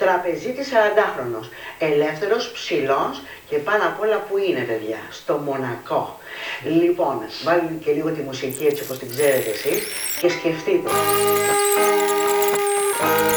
Τραπεζίτης 40χρονος, ελεύθερος, ψηλός και πάνω απ' όλα που είναι, παιδιά, στο Μονακό. Λοιπόν, βάλτε και λίγο τη μουσική έτσι όπως την ξέρετε εσείς και σκεφτείτε.